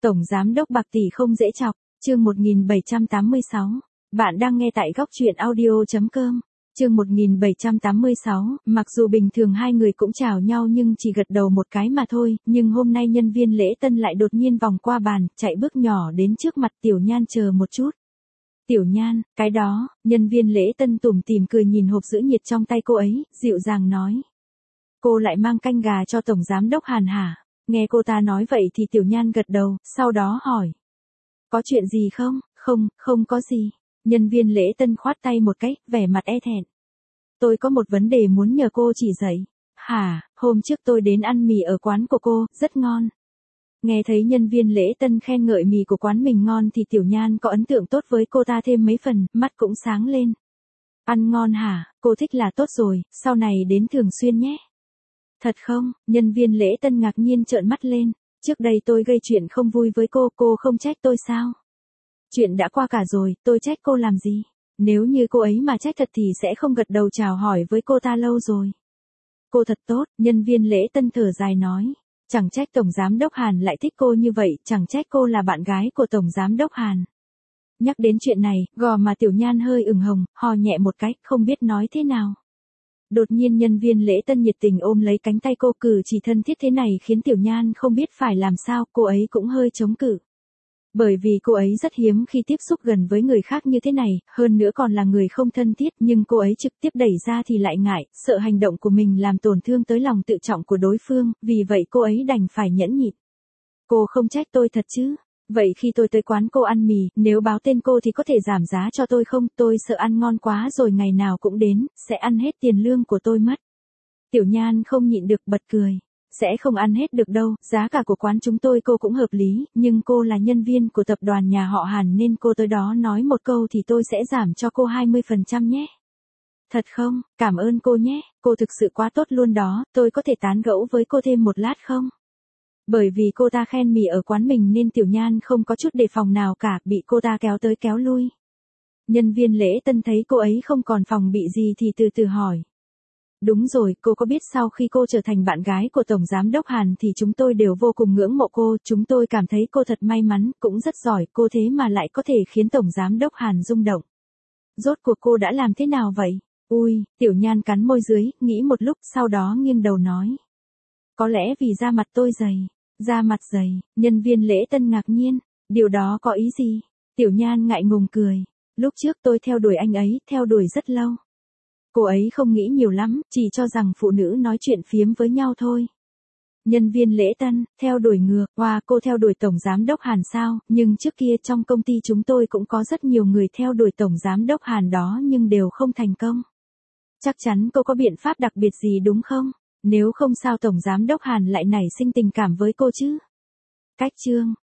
Tổng giám đốc Bạc Tỷ không dễ chọc, chương 1786. Bạn đang nghe tại góc truyện audio.com. Chương 1786, mặc dù bình thường hai người cũng chào nhau nhưng chỉ gật đầu một cái mà thôi, nhưng hôm nay nhân viên lễ tân lại đột nhiên vòng qua bàn, chạy bước nhỏ đến trước mặt Tiểu Nhan. Chờ một chút. Tiểu Nhan, cái đó, nhân viên lễ tân tủm tỉm cười nhìn hộp giữ nhiệt trong tay cô ấy, dịu dàng nói. Cô lại mang canh gà cho Tổng Giám đốc Hàn hả? Nghe cô ta nói vậy thì Tiểu Nhan gật đầu, sau đó hỏi. Có chuyện gì không? Không có gì. Nhân viên lễ tân khoát tay một cái, vẻ mặt e thẹn. Tôi có một vấn đề muốn nhờ cô chỉ dạy. Hả, hôm trước tôi đến ăn mì ở quán của cô, rất ngon. Nghe thấy nhân viên lễ tân khen ngợi mì của quán mình ngon thì Tiểu Nhan có ấn tượng tốt với cô ta thêm mấy phần, mắt cũng sáng lên. Ăn ngon hả, cô thích là tốt rồi, sau này đến thường xuyên nhé. Thật không? Nhân viên lễ tân ngạc nhiên trợn mắt lên. Trước đây tôi gây chuyện không vui với cô không trách tôi sao? Chuyện đã qua cả rồi, tôi trách cô làm gì? Nếu như cô ấy mà trách thật thì sẽ không gật đầu chào hỏi với cô ta lâu rồi. Cô thật tốt, nhân viên lễ tân thở dài nói. Chẳng trách Tổng Giám đốc Hàn lại thích cô như vậy, chẳng trách cô là bạn gái của Tổng Giám đốc Hàn. Nhắc đến chuyện này, gò má Tiểu Nhan hơi ửng hồng, hò nhẹ một cái, không biết nói thế nào. Đột nhiên nhân viên lễ tân nhiệt tình ôm lấy cánh tay cô, cử chỉ thân thiết thế này khiến Tiểu Nhan không biết phải làm sao, cô ấy cũng hơi chống cự. Bởi vì cô ấy rất hiếm khi tiếp xúc gần với người khác như thế này, hơn nữa còn là người không thân thiết, nhưng cô ấy trực tiếp đẩy ra thì lại ngại, sợ hành động của mình làm tổn thương tới lòng tự trọng của đối phương, vì vậy cô ấy đành phải nhẫn nhịn. Cô không trách tôi thật chứ? Vậy khi tôi tới quán cô ăn mì, nếu báo tên cô thì có thể giảm giá cho tôi không? Tôi sợ ăn ngon quá rồi ngày nào cũng đến, sẽ ăn hết tiền lương của tôi mất. Tiểu Nhan không nhịn được bật cười. Sẽ không ăn hết được đâu, giá cả của quán chúng tôi cô cũng hợp lý, nhưng cô là nhân viên của tập đoàn nhà họ Hàn nên cô tới đó nói một câu thì tôi sẽ giảm cho cô 20% nhé. Thật không? Cảm ơn cô nhé, cô thực sự quá tốt luôn đó, tôi có thể tán gẫu với cô thêm một lát không? Bởi vì cô ta khen mì ở quán mình nên Tiểu Nhan không có chút đề phòng nào cả, bị cô ta kéo tới kéo lui. Nhân viên lễ tân thấy cô ấy không còn phòng bị gì thì từ từ hỏi. Đúng rồi, cô có biết sau khi cô trở thành bạn gái của Tổng Giám đốc Hàn thì chúng tôi đều vô cùng ngưỡng mộ cô, chúng tôi cảm thấy cô thật may mắn, cũng rất giỏi, cô thế mà lại có thể khiến Tổng Giám đốc Hàn rung động. Rốt cuộc cô đã làm thế nào vậy? Ui, Tiểu Nhan cắn môi dưới, nghĩ một lúc, sau đó nghiêng đầu nói. Có lẽ vì da mặt tôi dày. Da mặt dày, nhân viên lễ tân ngạc nhiên, điều đó có ý gì? Tiểu Nhan ngại ngùng cười. Lúc trước tôi theo đuổi anh ấy, theo đuổi rất lâu. Cô ấy không nghĩ nhiều lắm, chỉ cho rằng phụ nữ nói chuyện phiếm với nhau thôi. Nhân viên lễ tân, theo đuổi ngược, cô theo đuổi Tổng Giám đốc Hàn sao, nhưng trước kia trong công ty chúng tôi cũng có rất nhiều người theo đuổi Tổng Giám đốc Hàn đó nhưng đều không thành công. Chắc chắn cô có biện pháp đặc biệt gì đúng không? Nếu không sao Tổng Giám đốc Hàn lại nảy sinh tình cảm với cô chứ? Cách chương,